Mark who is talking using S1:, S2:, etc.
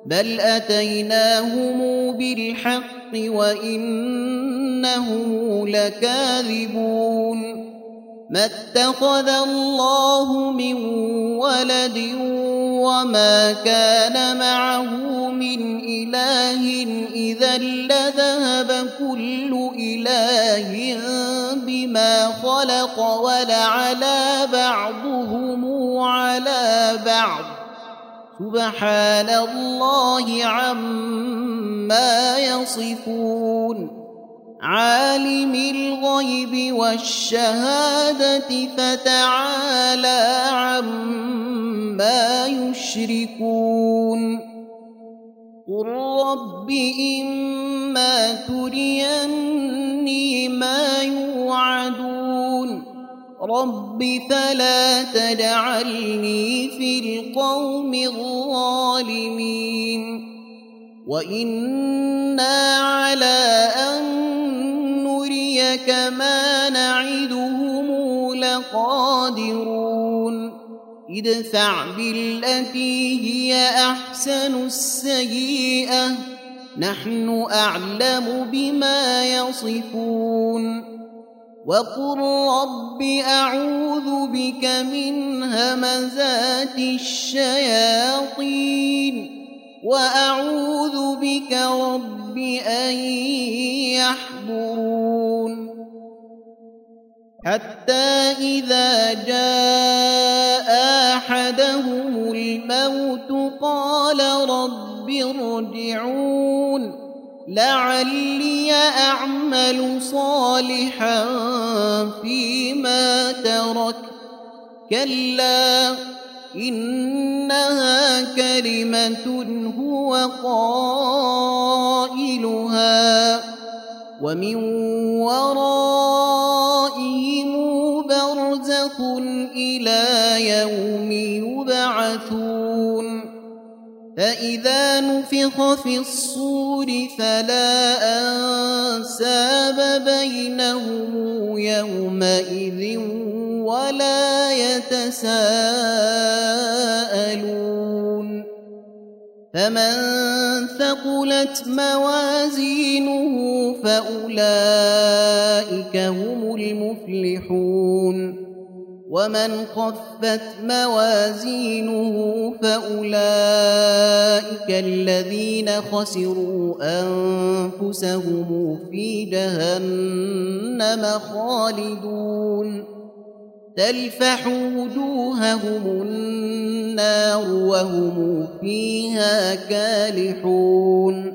S1: بل أتيناهم بالحق وإنهم لكاذبون ما اتخذ الله من ولد وما كان معه من إله إذا لذهب كل إله بما خلق ولعلى بعضهم على بعض سبحان الله عما يصفون عالم الغيب والشهادة فتعالى عما يشركون قل رب إما تريني ما يوعدون رب فلا تجعلني في القوم الظالمين وإنا على أن نريك ما نعدهم لقادرون ادفع بالتي هي أحسن السيئة نحن أعلم بما يصفون وقل رب أعوذ بك من همزات الشياطين وأعوذ بك رب أن يحضرون حتى إذا جاء أحدهم الموت قال رب ارجعون لعلي أعمل صالحا فيما ترك كلا إنها كلمة هو قائلها ومن ورائهم برزخ إلى يوم يبعثون فإذا نفخ في الصور فلا أنساب بينهم يومئذ ولا يتساءلون فمن ثقلت موازينه فأولئك هم المفلحون ومن خفت موازينه فأولئك الذين خسروا أنفسهم في جهنم خالدون تلفح وجوههم النار وهم فيها كالحون